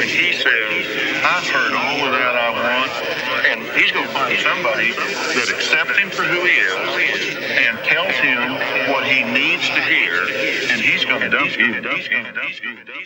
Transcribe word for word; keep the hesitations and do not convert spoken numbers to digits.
when he says, I've heard all of that I want, and he's going to find somebody that accepts him for who he is and tells him what he needs to hear, and he's going to dump you. He's going to dump you.